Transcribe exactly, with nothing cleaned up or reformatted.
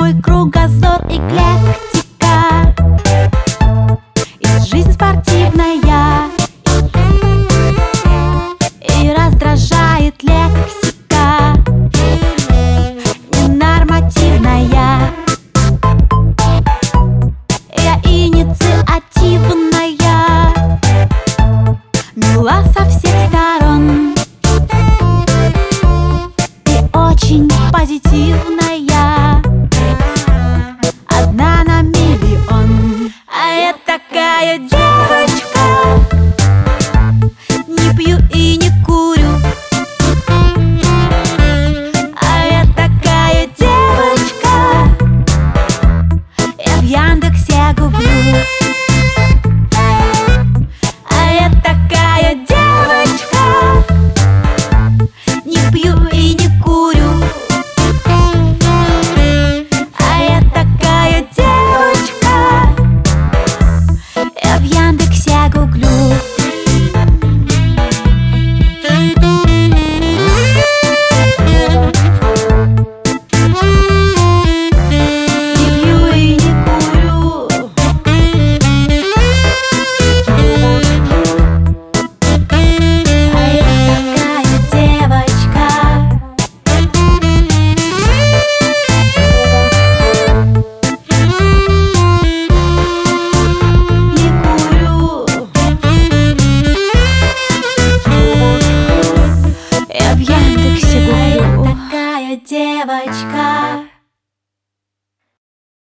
Мой кругозор эклектика, и жизнь спортивная, и раздражает лексика ненормативная. Я инициативная, мила со всех сторон и очень позитивная, одна на миллион. А я такая девочка, не пью и не курю. А я такая девочка, я в Яндексе гуглю. А я такая девочка, не пью и не курю. А я такая девочка, я в Яндексе гуглю. Девочка.